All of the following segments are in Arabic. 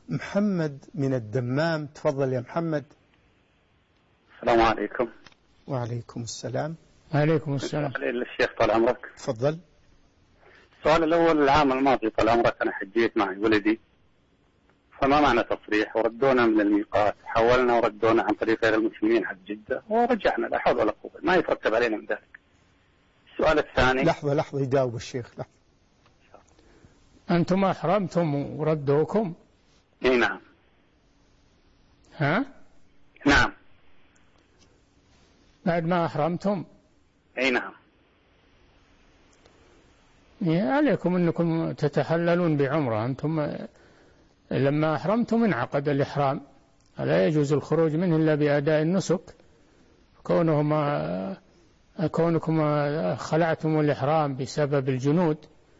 محمد من الدمام، تفضل يا محمد. السلام عليكم. وعليكم السلام. وعليكم السلام. الشيخ طال عمرك. تفضل. السؤال الأول، العام الماضي طال عمرك أنا حجيت مع ولدي، فما معنى تصريح؟ وردونا من الميقات، حولنا وردونا عن طريق غير المسلمين حق جدة ورجعنا، لا حول ولا قوة، ما يترتب علينا من ذلك. السؤال الثاني. لحظة يجاوب الشيخ. لحظة. أنتم أحرمتم وردوكم؟ اي نعم. ها؟ نعم. بعد ما أحرمتم؟ اي نعم. عليكم أنكم تتحللون بعمرة. أنتم لما أحرمتم انعقد الإحرام، لا يجوز الخروج منه إلا بأداء النسك. كونكم خلعتم الإحرام بسبب الجنود،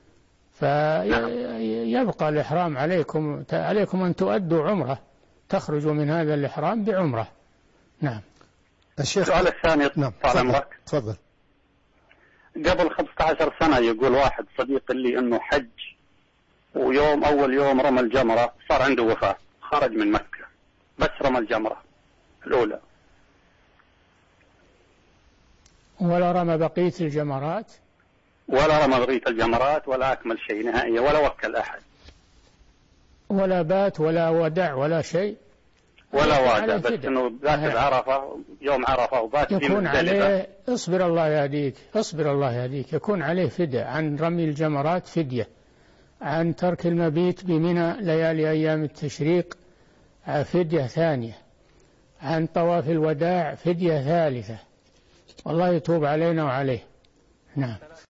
فيبقى الإحرام عليكم أن تؤدوا عمرة، تخرجوا من هذا الإحرام بعمرة. نعم. السؤال الثاني. نعم. طال عمرك. تفضل. قبل 15 سنة يقول واحد صديق لي انه حج، ويوم اول يوم رمى الجمرة صار عنده وفاة، خرج من مكة بس رمى الجمرة الاولى، ولا رمى بقية الجمرات، ولا رمى بقية الجمرات، ولا اكمل شيء نهائيا، ولا وكل احد، ولا بات ولا ودع ولا شيء، ولا وادع، بس انه ذات عرفة، يوم عرفة وبات يكون عليه. اصبر الله يهديك، اصبر الله يهديك. يكون عليه فدية عن رمي الجمرات، فدية عن ترك المبيت بمنى ليالي أيام التشريق، فدية ثانية، عن طواف الوداع فدية ثالثة. والله يتوب علينا وعليه. نعم.